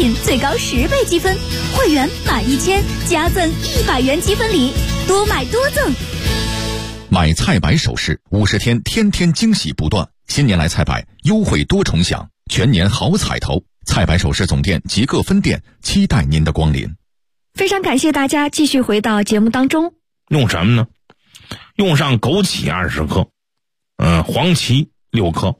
品最高10倍积分，会员满1000加赠100元积分礼，多买多赠。 买菜百首饰50天，天天惊喜不断。新年来菜百，优惠多重享，全年好彩头。菜百首饰总店及各分店期待您的光临。 非常感谢大家继续回到节目当中。 用什么呢？用上枸杞20克，黄芪6克，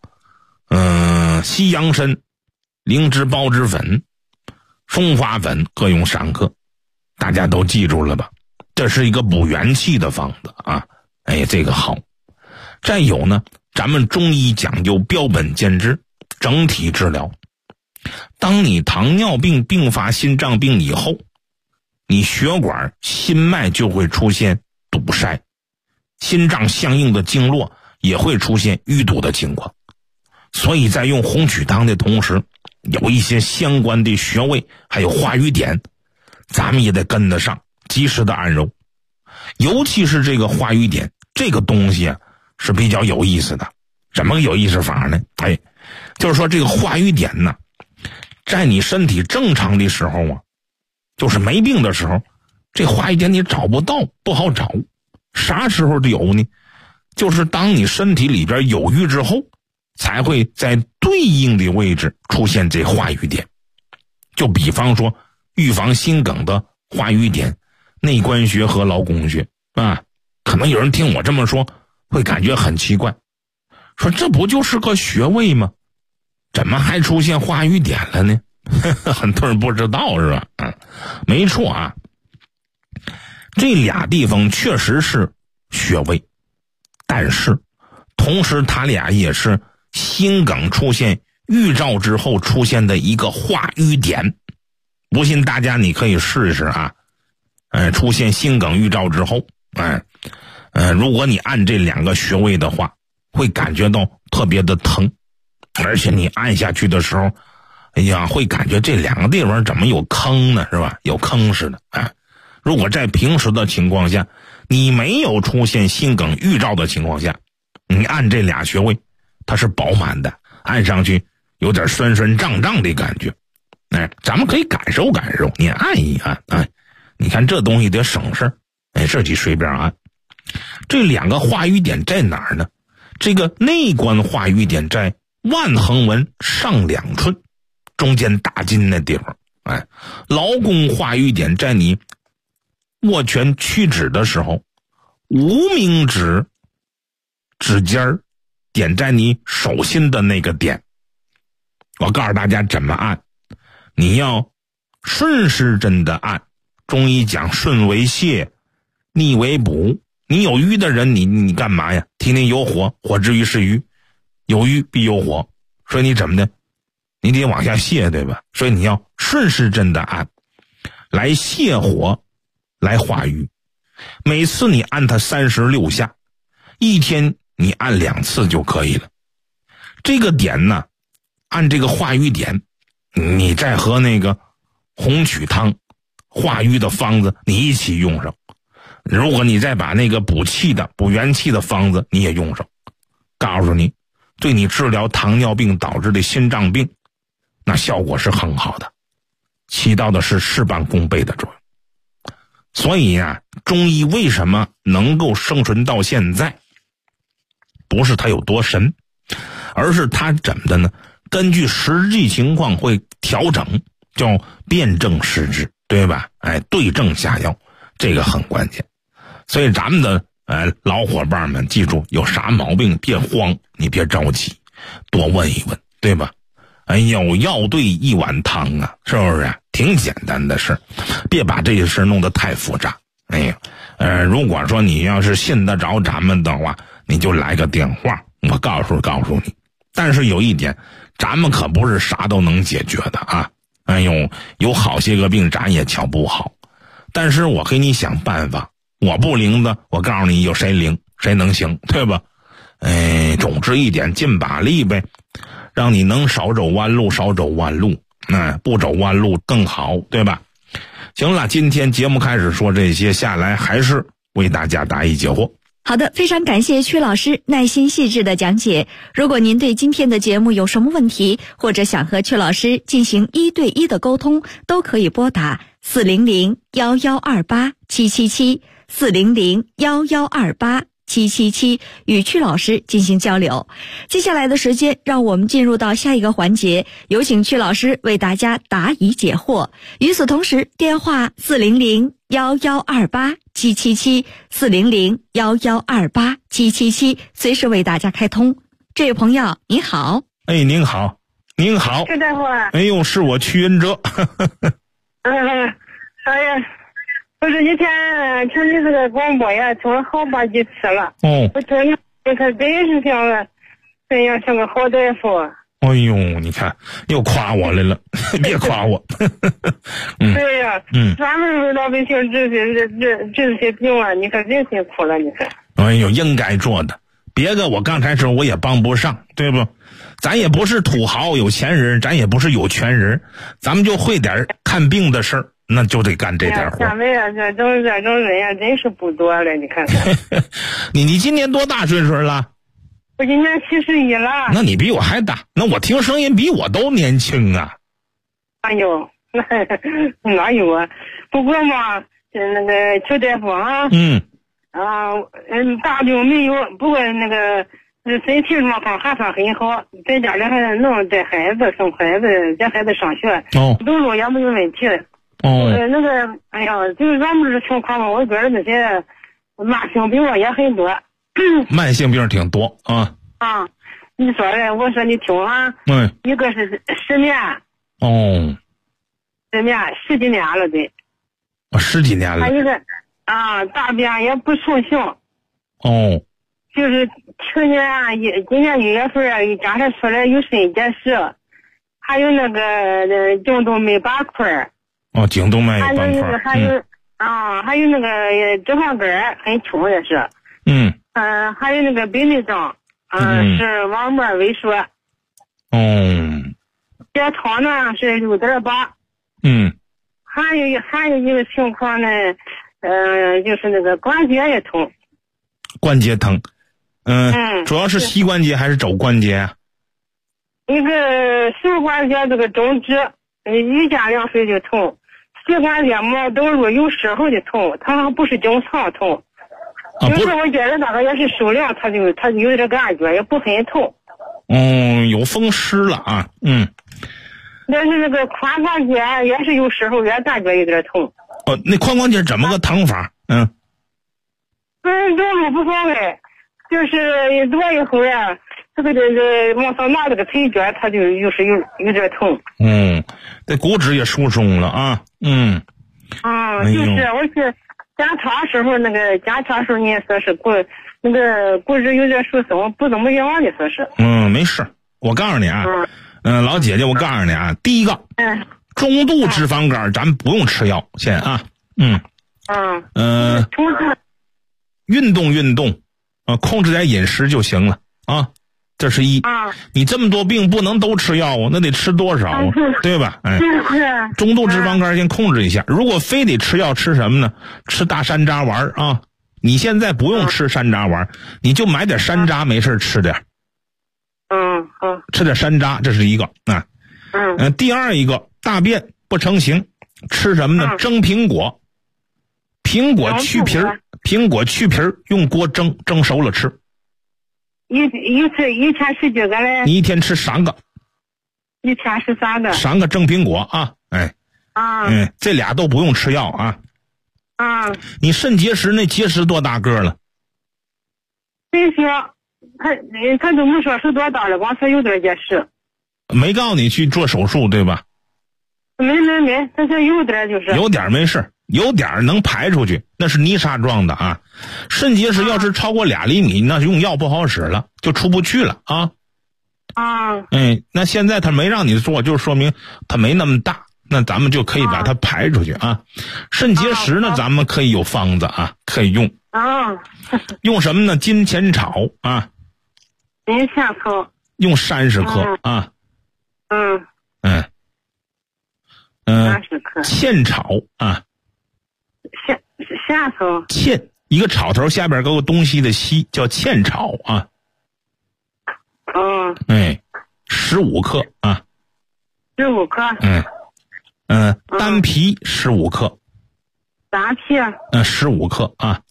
西洋参、灵芝孢子粉、松花粉各用3克。大家都记住了吧？这是一个补元气的方子啊！哎，这个好。再有呢，咱们中医讲究标本兼治，整体治疗。当你糖尿病并发心脏病以后，你血管心脉就会出现堵塞，心脏相应的经络也会出现淤堵的情况。所以在用红曲汤的同时，有一些相关的穴位还有化瘀点，咱们也得跟得上，及时的按揉。尤其是这个化瘀点这个东西啊，是比较有意思的。怎么个有意思法呢？就是说这个化瘀点呢，在你身体正常的时候啊，就是没病的时候，这化瘀点你找不到，不好找。啥时候有呢？就是当你身体里边有瘀之后，才会在对应的位置出现这化瘀点。就比方说预防心梗的化瘀点，内关穴和劳宫穴啊。可能有人听我这么说会感觉很奇怪，说这不就是个穴位吗？怎么还出现化瘀点了呢？很多人不知道是吧？没错啊，这俩地方确实是穴位，但是同时它俩也是心梗出现预兆之后出现的一个化瘀点。不信大家你可以试一试啊。出现心梗预兆之后，如果你按这2个穴位的话，会感觉到特别的疼，而且你按下去的时候，哎呀，会感觉这2个地方怎么有坑呢？是吧？有坑似的。如果在平时的情况下，你没有出现心梗预兆的情况下，你按这俩穴位，它是饱满的，按上去有点酸酸胀胀的感觉。咱们可以感受感受，你按一按，你看这东西得省事，自己随便按。这2个化瘀点在哪儿呢？这个内关化瘀点在腕横纹上2寸，中间大筋那地方。劳宫化瘀点在你握拳屈指的时候，无名指指尖点在你手心的那个点。我告诉大家怎么按，你要顺时针的按。中医讲顺为泻，逆为补。你有瘀的人，你干嘛呀？体内有火，火之于是瘀，有瘀必有火，所以你怎么的？你得往下泻，对吧？所以你要顺时针的按，来泻火，来化瘀。每次你按它36下，一天你按2次就可以了。这个点呢，按这个化瘀点，你再和那个红曲汤化瘀的方子你一起用上。如果你再把那个补气的补元气的方子你也用上，告诉你，对你治疗糖尿病导致的心脏病，那效果是很好的，起到的是事半功倍的作用。所以啊，中医为什么能够生存到现在，不是它有多神，而是它怎么的呢？根据实际情况会调整，叫辨证施治，对吧？对症下药，这个很关键。所以咱们的老伙伴们记住，有啥毛病别慌，你别着急，多问一问，对吧？有药对一碗汤啊，是不是？挺简单的事，别把这些事弄得太复杂。如果说你要是信得着咱们的话，你就来个电话，我告诉你。但是有一点，咱们可不是啥都能解决的啊。有好些个病咱也瞧不好，但是我给你想办法。我不灵的，我告诉你有谁灵谁能行，对吧？总之一点，尽把力呗，让你能少走弯路少走弯路，不走弯路更好，对吧？行了，今天节目开始说这些，下来还是为大家答疑解惑。 好的，非常感谢曲老师耐心细致的讲解。如果您对今天的节目有什么问题，或者想和曲老师进行1对1的沟通，都可以拨打400-1128-777，400-1128-777，与曲老师进行交流。接下来的时间，让我们进入到下一个环节，有请曲老师为大家答疑解惑。与此同时，电话400-1128-777，400-1128-777，随时为大家开通。这位朋友您好。 哎，您好，您好。 是大夫啊。 哎呦，是我屈云哲。 哎呀，不是一天听你这个广播呀，听了好把几次了。 哦。 我听你可真是像个好大夫。 哎呦，你看又夸我来了，别夸我。 对呀，专门为老百姓治这些病啊，你可真辛苦了，你看。 哎呦，应该做的，别的我刚才说我也帮不上，对不？咱也不是土豪有钱人，咱也不是有权人，咱们就会点看病的事儿，那就得干这点活。 现在啊，这种人呀，真是不多了，你看。 你今年多大岁数了？ 我今年71了。 那你比我还大，那我听声音比我都年轻啊。 哎呦，哪有啊？不过嘛，那个邱大夫啊，大病没有，不过那个身体状况还算很好，在家里还能带孩子、生孩子、接孩子上学，走路也没有问题。那个，哎呀，就是咱们这情况嘛，我觉得那些慢性病也很多。 慢性病挺多啊。 你说的，我说你听啊。一个是失眠。失眠10几年了得。 10几年了。 还有一个大便也不成形。就是去年今年1月份检查出来有肾结石，还有那个颈动脉斑块。 颈动脉斑块。 还有那个脂肪肝很轻也是。还有那个白内障，是网膜萎缩。血糖呢是6.8。还有一个情况呢，就是那个关节也痛。 关节疼。主要是膝关节还是肘关节啊？ 一个手关节这个中指，一见凉水就痛。膝关节毛抖入有时候的痛，它不是经常痛。有时候我觉得那个也是受凉，它就有点感觉，也不很痛。 有风湿了啊。 但是那个髋关节也是有时候也感觉有点痛。 那髋关节怎么个疼法？ 走路不方便，就是多以后呀，这往上拿这个腿脚，它就有点痛。 这骨质也疏松了啊。 就是我是检查时候，那个检查时候你说是骨质有点疏松，不怎么样的说是。 没事，我告诉你啊。老姐姐，我告诉你啊，第一个，中度脂肪肝咱不用吃药，先啊。运动，控制点饮食就行了啊。这是一。你这么多病不能都吃药啊，那得吃多少啊？对吧？中度脂肪肝先控制一下。如果非得吃药，吃什么呢？吃大山楂丸啊。你现在不用吃山楂丸，你就买点山楂，没事吃点。吃点山楂，这是一个啊。第二一个，大便不成形，吃什么呢？蒸苹果，苹果去皮儿，用锅蒸熟了吃。 一天吃几个嘞？ 你一天吃3个。 一天吃3个。 3个蒸苹果啊，这俩都不用吃药啊。你肾结石那结石多大个了？ 没说，他都没说是多大了，光说有点结石。 没告诉你去做手术对吧？ 没，他说有点就是。 有点没事，有点能排出去，那是泥沙状的啊。肾结石要是超过2厘米，那用药不好使了，就出不去了啊。那现在他没让你做，就说明他没那么大，那咱们就可以把它排出去啊。肾结石呢，咱们可以有方子啊，可以用。用什么呢？金钱草啊。 金钱草。 用30克啊。 30克。 茜草啊。 茜草。 一个草头下边有个东西的西，叫茜草啊。15克啊。 15克。 丹皮15克。 丹皮。 15克啊。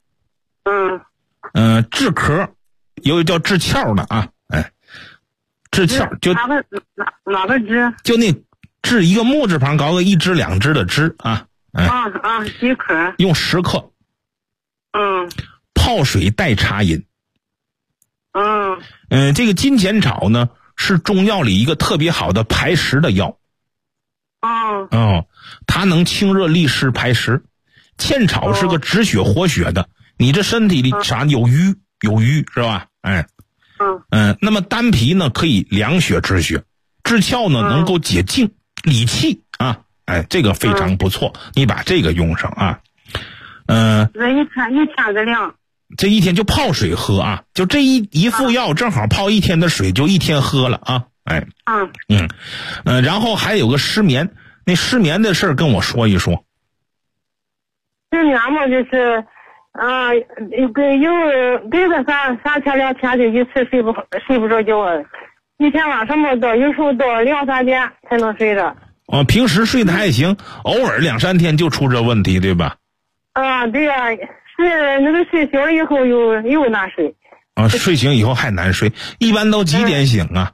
治壳，有叫治壳的啊。治壳就哪个治？ 就那治一个木字旁搞个一只两只的只啊。 几克？ 用10克。泡水代茶饮。这个金钱草呢是中药里一个特别好的排石的药。它能清热利湿排石。茜草是个止血活血的，你这身体里啥有瘀是吧？那么丹皮呢可以凉血止血，治窍呢能够解痉理气啊。这个非常不错，你把这个用上啊。 这一天的量。 这一天就泡水喝啊，就这一副药正好泡1天的水，就1天喝了啊。然后还有个失眠，那失眠的事儿跟我说一说。 失眠嘛，就是有个3天2天就一次睡不着觉，一天晚上嘛有时候到2、3点才能睡着。 平时睡得还行，偶尔2、3天就出这问题，对吧？ 对呀，睡醒了以后又难睡。 睡醒以后还难睡，一般都几点醒啊？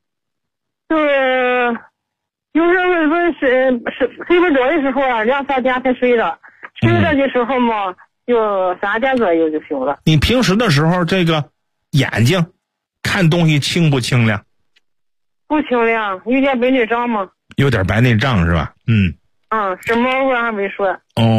就是有时候睡不着的时候2、3点才睡着，睡着的时候嘛就3点左右就醒了。 你平时的时候这个眼睛看东西清不清亮？ 不清亮，有点白内障吗？ 有点白内障是吧？ 什么我还没说。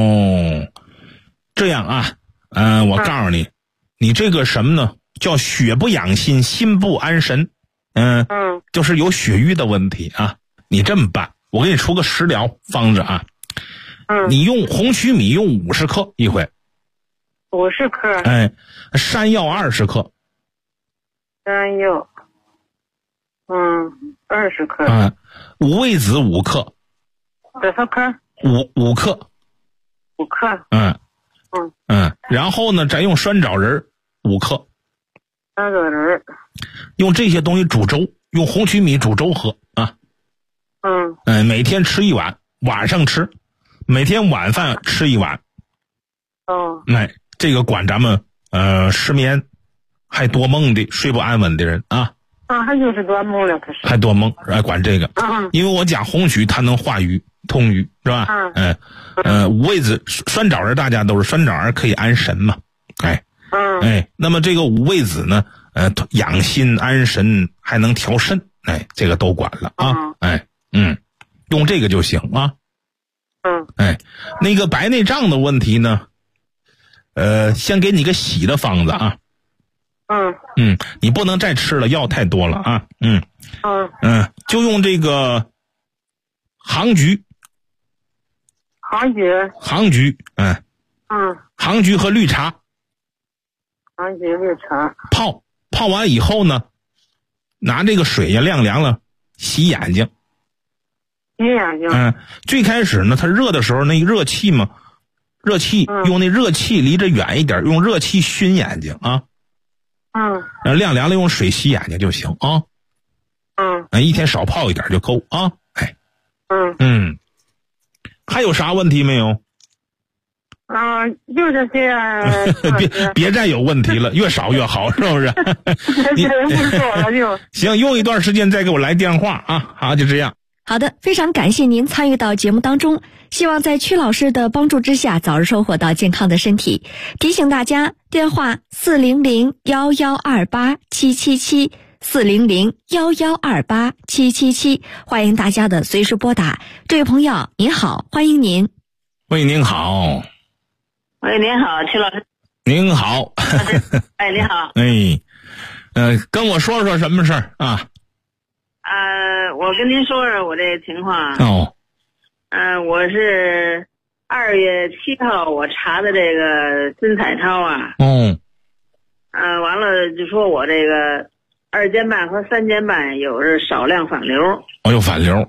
这样啊，我告诉你，你这个什么呢？叫血不养心，心不安神。就是有血瘀的问题啊。你这么办，我给你出个食疗方子啊。你用红曲米用50克一回。 50克。 山药20克。 山药。20克。 五味子5克。 多少克 ？5克。 5克。 然后呢，再用酸枣仁5克。 酸枣仁。 用这些东西煮粥，用红曲米煮粥喝啊。每天吃1碗，晚上吃，每天晚饭吃1碗。这个管咱们失眠还多梦的睡不安稳的人啊。 还就是多梦了，可是还多梦，管这个。因为我讲红曲它能化瘀通瘀是吧？五味子酸枣仁大家都是酸枣仁可以安神嘛。那么这个五味子呢，养心安神，还能调肾，这个都管了啊。用这个就行啊。那个白内障的问题呢，先给你个洗的方子啊。你不能再吃了，药太多了啊。就用这个杭菊。杭菊和绿茶。 杭菊绿茶。 泡完以后呢，拿这个水呀晾凉了，洗眼睛。最开始呢，它热的时候那热气嘛，用那热气离着远一点，用热气熏眼睛啊。晾凉了用水洗眼睛就行啊。一天少泡一点就够啊。还有啥问题没有？ 就这些。 别再有问题了，越少越好，是不是？行，用一段时间再给我来电话啊。好，就这样。 好的，非常感谢您参与到节目当中，希望在曲老师的帮助之下早日收获到健康的身体。提醒大家，电话400-1128-777 400-1128-777，欢迎大家的随时拨打。这位朋友您好，欢迎您。 喂，您好。 喂，您好，曲老师。 您好。 你好。 跟我说说什么事儿啊？ 我跟您说说我这情况。我是2月7号我查的这个金彩超啊。完了就说我这个2间半和3间半有着少量反流。 有反流。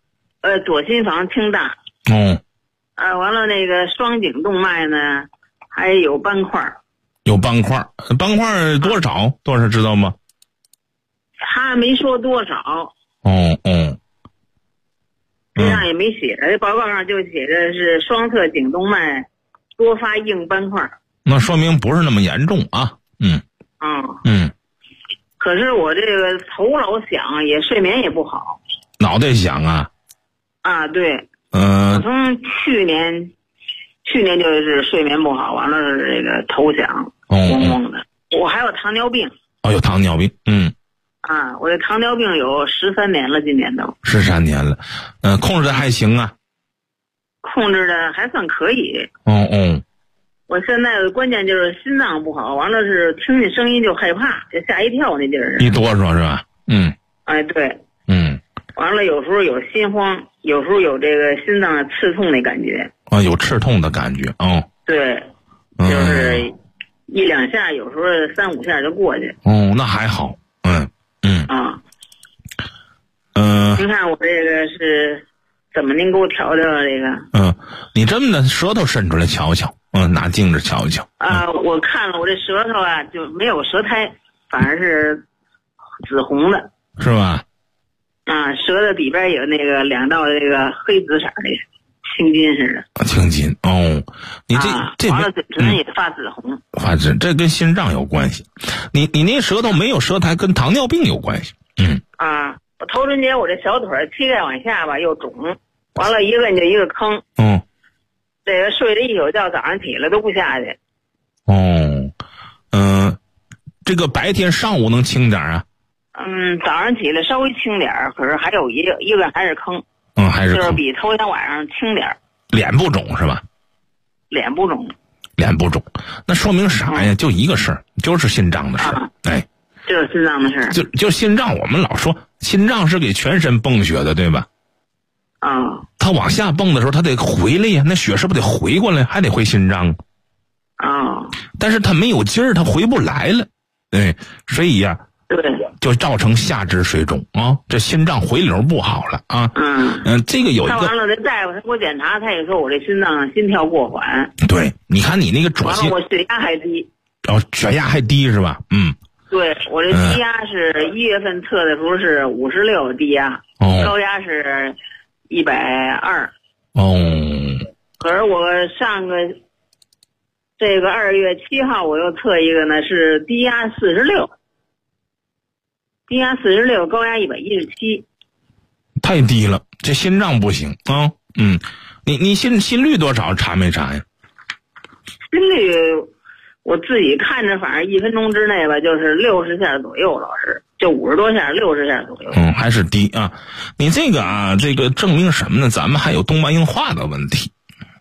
左心房清大。完了那个双颈动脉呢还有斑块。 有斑块，斑块多少知道吗？ 他没说多少。 哦。 这上也没写，这报告上就写着是双侧颈动脉多发硬斑块。 那说明不是那么严重啊。 可是我这个头老响，也睡眠也不好。 脑袋响啊？ 啊，对。我从去年就是睡眠不好，完了这个头响，嗡嗡的。我还有糖尿病。 有糖尿病。 我这糖尿病有13年了，今年都 13年了。控制的还行啊？ 控制的还算可以。我现在的关键就是心脏不好，完了是听见声音就害怕，就吓一跳那劲儿。 一哆嗦是吧？ 对。完了有时候有心慌，有时候有这个心脏刺痛的感觉。 有刺痛的感觉。 对，就是1、2下，有时候3、5下就过去。 那还好。 您看我这个是怎么您给我调调这个？ 你这么的舌头伸出来瞧瞧，拿镜子瞧瞧。 我看了我这舌头啊，就没有舌苔，反而是紫红的， 是吧？ 舌头底边有那个2道这个黑紫色的青筋似的。 青筋。你这完了嘴唇也发紫红。 发紫，这跟心脏有关系。你那舌头没有舌苔，跟糖尿病有关系。 我头春节我这小腿膝盖往下吧又肿，完了一摁就一个坑。这个睡了一宿觉，早上起来都不下去。 这个白天上午能轻点啊？ 早上起来稍微轻点，可是还有一个还是坑。 还是坑， 就是比头天晚上轻点。 脸不肿是吧？ 脸不肿， 那说明啥呀？就一个事儿，就是心脏的事儿。 就是心脏的事儿。 就心脏，我们老说心脏是给全身泵血的，对吧？它往下泵的时候，它得回来呀，那血是不是得回过来，还得回心脏？但是它没有劲儿，它回不来了。所以呀，就造成下肢水肿啊，这心脏回流不好了啊。这个有一个。 看完了，这大夫他给我检查，他也说我这心脏心跳过缓。 对，你看你那个左心， 我血压还低。 血压还低是吧？ 对，我这低压是1月份测的时候是56低压，高压是120。可是我上个这个2月7号我又测一个呢，是低压46，高压117。 太低了，这心脏不行啊。你心率多少？查没查呀？ 心率我自己看着，反正1分钟之内吧，就是60下左右，老师就50多下，60下左右。 还是低啊。你这个啊，这个证明什么呢？咱们还有动脉硬化的问题。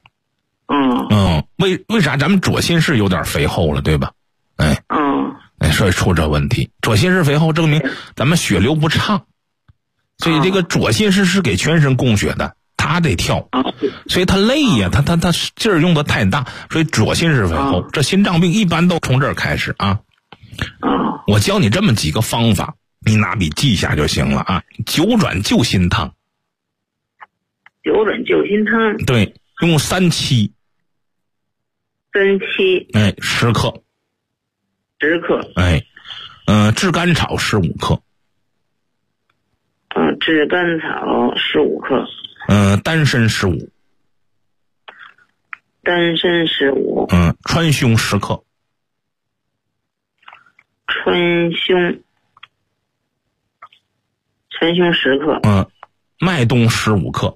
为啥咱们左心室有点肥厚了，对吧？所以出这问题。左心室肥厚证明咱们血流不畅，所以这个左心室是给全身供血的，它得跳，所以它累呀，它劲儿用的太大，所以左心室肥厚。这心脏病一般都从这儿开始啊。我教你这么几个方法，你拿笔记下就行了啊。9转救心汤。 9转救心汤。 对，用3七。10克。 10克。 炙甘草15克。 炙甘草15克。 丹参15。川芎10克。 川芎10克。 麦冬15克。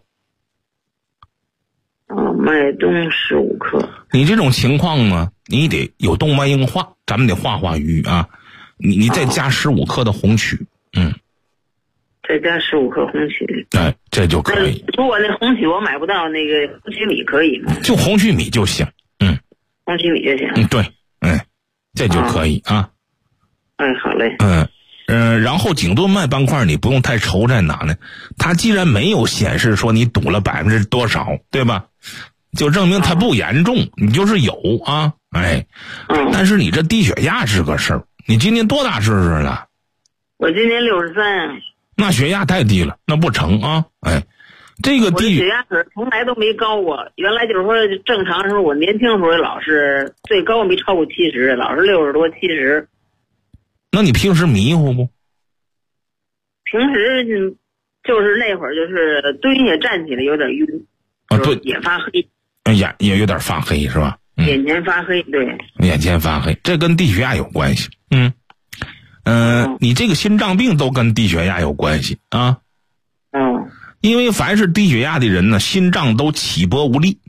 麦冬15克。 你这种情况呢，你得有动脉硬化，咱们得化瘀啊。你再加15克的红曲。 再加15克红曲。 这就可以。 如果那红曲我买不到，那个红曲米可以吗？ 就红曲米就行。 红曲米就行。 对。这就可以啊。 好嘞。 然后颈动脉斑块你不用太愁在哪呢？它既然没有显示说你堵了多少，对吧？就证明它不严重，你就是有啊。但是你这低血压是个事儿。你今年多大岁数了？ 我今年63。 那血压太低了，那不成啊。 这个低血压从来都没高过，原来就是说正常时候，我年轻时候老是最高没超过70，老是60多70。 那你平时迷糊不？ 平时就是那会儿就是蹲下站起来有点晕啊，对， 也发黑， 眼也有点发黑是吧？ 眼前发黑，对， 眼前发黑，这跟低血压有关系。你这个心脏病都跟低血压有关系啊。因为凡是低血压的人呢，心脏都起搏无力。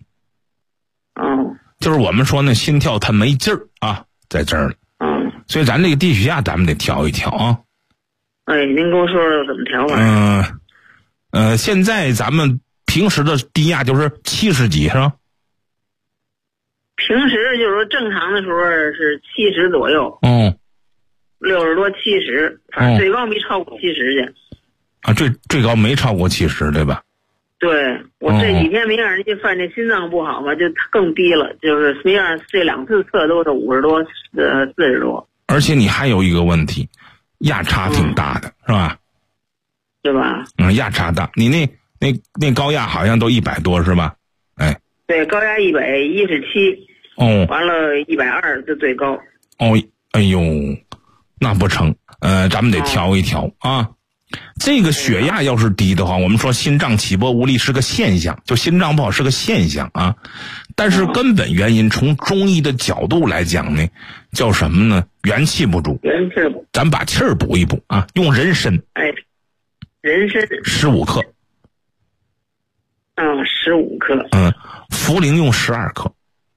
就是我们说那心跳它没劲儿啊，在这儿。所以咱这个低血压咱们得调一调啊。 您跟我说说怎么调吧。 现在咱们平时的低压就是70几是吧？ 平时就是说正常的时候是70左右。60多70，反正最高没超过70去。 啊，最高没超过70，对吧？ 对，我这几天没让人家犯这心脏不好嘛，就更低了，就是没让这2次测都是50多40多。 而且你还有一个问题，压差挺大的，是吧？ 对吧？ 压差大，你那高压好像都100多是吧？ 对，高压117。完了120就最高。 哎呦，那不成，咱们得调一调啊。这个血压要是低的话，我们说心脏起搏无力是个现象，就心脏不好是个现象啊。但是根本原因从中医的角度来讲呢，叫什么呢？元气不足。咱把气儿补一补啊，用人参。 人参 15克。 15克。 茯苓用12克。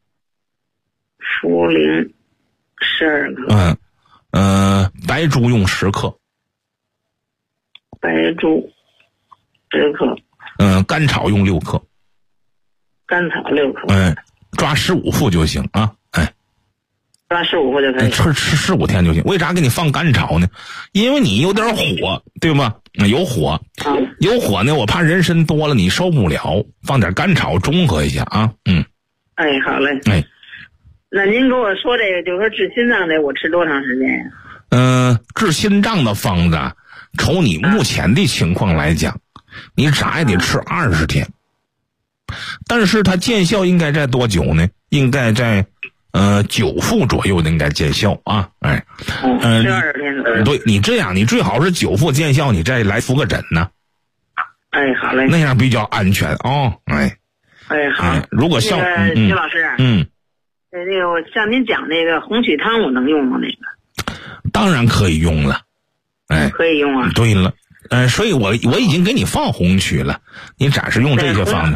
茯苓12克。 白术用10克。 白术10克。 甘草用6克。 甘草6克。 抓15副就行啊。 抓15副就可以。 吃15天就行。为啥给你放甘草呢？因为你有点火，对吧？有火，有火呢，我怕人参多了你受不了，放点甘草中和一下啊。 好嘞。那您给我说这个，就是说治心脏的，我吃多长时间呀？ 治心脏的方子，瞅你目前的情况来讲，你咋也得吃20天。但是它见效应该在多久呢？应该在9副左右的应该见效啊。 12天左右。 对，你这样，你最好是9副见效，你再来敷个诊呢。 好嘞。 那样比较安全啊。 好。 如果徐老师。那个我像您讲那个红曲汤，我能用吗？那个当然可以用了。 可以用啊。 对了，所以我已经给你放红曲了，你咋是用这些方子？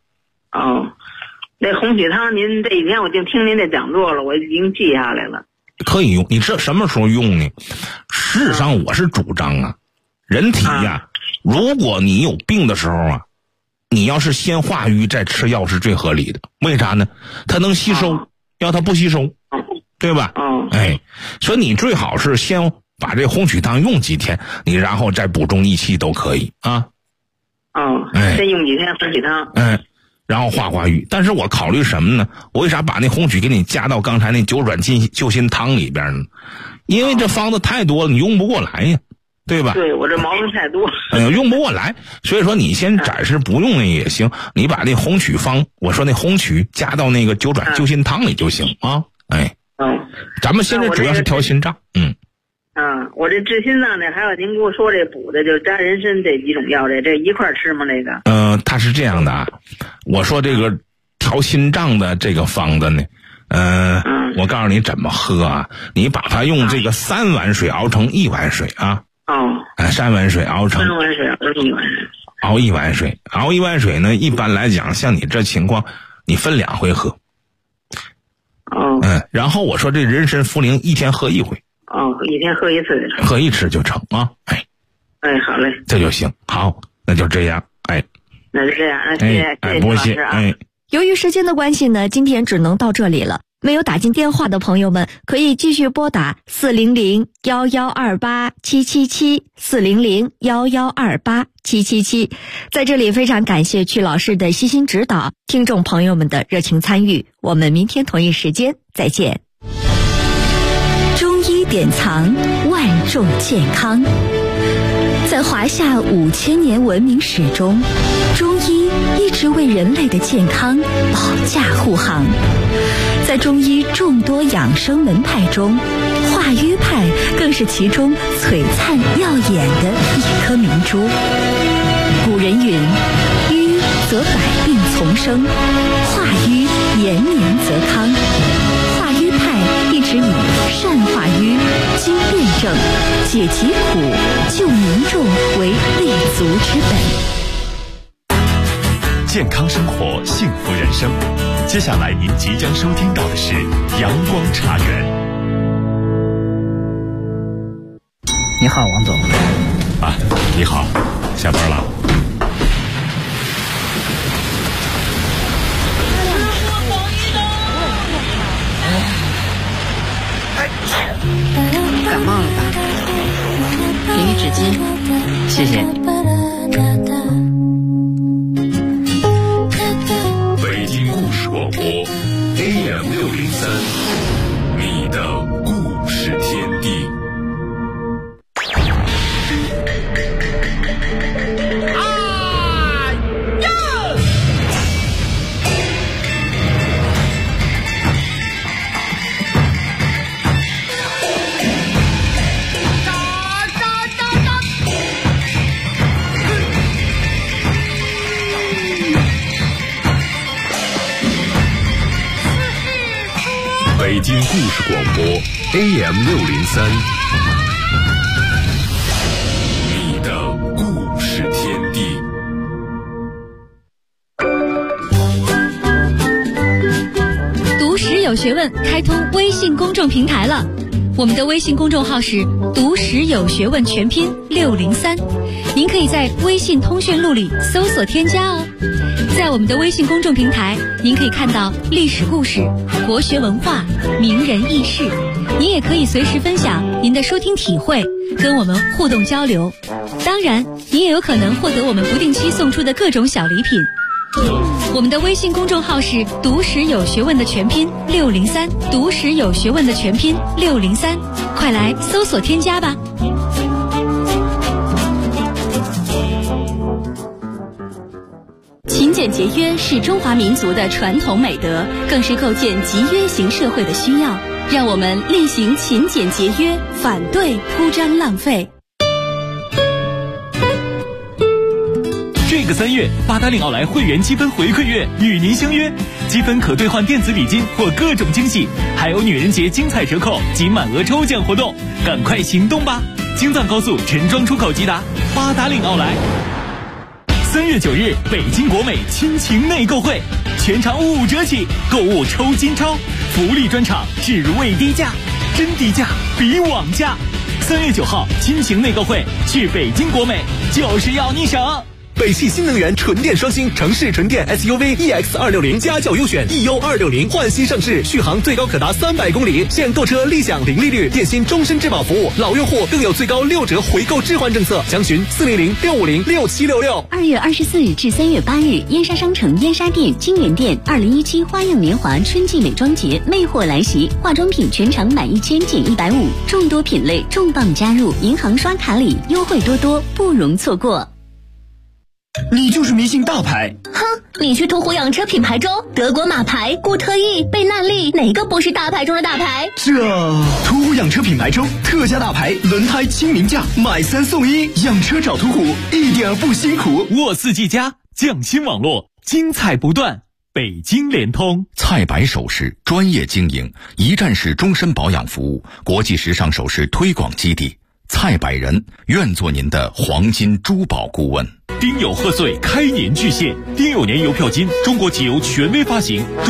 那红曲汤，您这几天我就听您的讲座了，我已经记下来了。 可以用，你这什么时候用呢？事实上，我是主张啊，人体呀，如果你有病的时候啊，你要是先化瘀再吃药是最合理的。为啥呢？它能吸收。要它不吸收，对吧？所以你最好是先把这红曲汤用几天，你然后再补中益气都可以啊。 先用几天红曲汤。 然后化瘀。但是我考虑什么呢？我为啥把那红曲给你加到刚才那9转救心汤里边呢？因为这方子太多了，你用不过来呀，对吧？ 对，我这毛病太多。 用不过来，所以说你先暂时不用那也行，你把那红曲方，我说那红曲加到那个9转救心汤里就行啊。咱们现在主要是调心脏。 我这治心脏的，还有您给我说这补的，就是加人参这几种药，这一块吃吗？那个？ 它是这样的啊，我说这个调心脏的这个方子呢，我告诉你怎么喝啊，你把它用这个3碗水熬成1碗水啊。3碗水熬成 3碗水熬1碗水。 熬1碗水，熬1碗水呢，一般来讲，像你这情况，你分2回喝。然后我说这人参茯苓1天喝1回。 一天喝1次就成。 喝1次就成啊。 好嘞。 这就行。好，那就这样。 那就这样。谢谢不谢。 由于时间的关系呢，今天只能到这里了。没有打进电话的朋友们，可以继续拨打400-1128-777，400-1128-777。在这里非常感谢曲老师的悉心指导，听众朋友们的热情参与。我们明天同一时间再见。 中医典藏，万众健康。在华夏5000年文明史中，中医直为人类的健康保驾护航。在中医众多养生门派中，化瘀派更是其中璀璨耀眼的一颗明珠。古人云：瘀则百病丛生，化瘀延年则康。化瘀派一直以善化瘀、经辩证、解疾苦、救民众为立足之本。 健康生活，幸福人生。接下来您即将收听到的是阳光茶园。 你好，王总。 啊，你好，下班了。 感冒了吧？给你纸巾，谢谢。 北京故事广播 AM603，你的故事天地。北京故事广播 AM603，你的故事天地。 读史有学问开通微信公众平台了，我们的微信公众号是读史有学问全拼603，您可以在微信通讯录里搜索添加哦。在我们的微信公众平台，您可以看到历史故事、国学文化、名人轶事，您也可以随时分享您的收听体会，跟我们互动交流。当然，您也有可能获得我们不定期送出的各种小礼品。我们的微信公众号是读史有学问的全拼603，读史有学问的全拼603，快来搜索添加吧。勤俭节约是中华民族的传统美德，更是构建集约型社会的需要。让我们厉行勤俭节约，反对铺张浪费。 这个3月，八达岭奥莱会员积分回馈月与您相约，积分可兑换电子礼金或各种惊喜，还有女人节精彩折扣及满额抽奖活动，赶快行动吧！京藏高速陈庄出口即达，八达岭奥莱。3月9日，北京国美亲情内购会，全场5折起，购物抽金钞，福利专场，只为低价，真低价比网价。3月9号，亲情内购会，去北京国美就是要你省。 北汽新能源纯电双星城市纯电 SUV EX260家轿优选 EU260焕新上市，续航最高可达300公里，现购车立享零利率，电信终身质保服务，老用户更有最高6折回购置换政策，详询400-650-6766。 2月24日至3月8日，燕莎商城燕莎店、金源店2017花样年华春季美妆节魅惑来袭，化妆品全场满1000减150，众多品类重磅加入，银行刷卡礼优惠多多，不容错过。 你就是迷信大牌。 哼，你去途虎养车品牌中，德国马牌、固特异、贝纳利，哪个不是大牌中的大牌？ 途虎养车品牌中特价大牌，轮胎亲民价，买3送1，养车找途虎一点不辛苦。 沃4G+匠心网络，精彩不断。北京联通菜百首饰专业经营，一站式终身保养服务，国际时尚首饰推广基地。菜百人愿做您的黄金珠宝顾问。 丁酉贺岁开年巨献，丁酉年邮票金，中国汽油权威发行。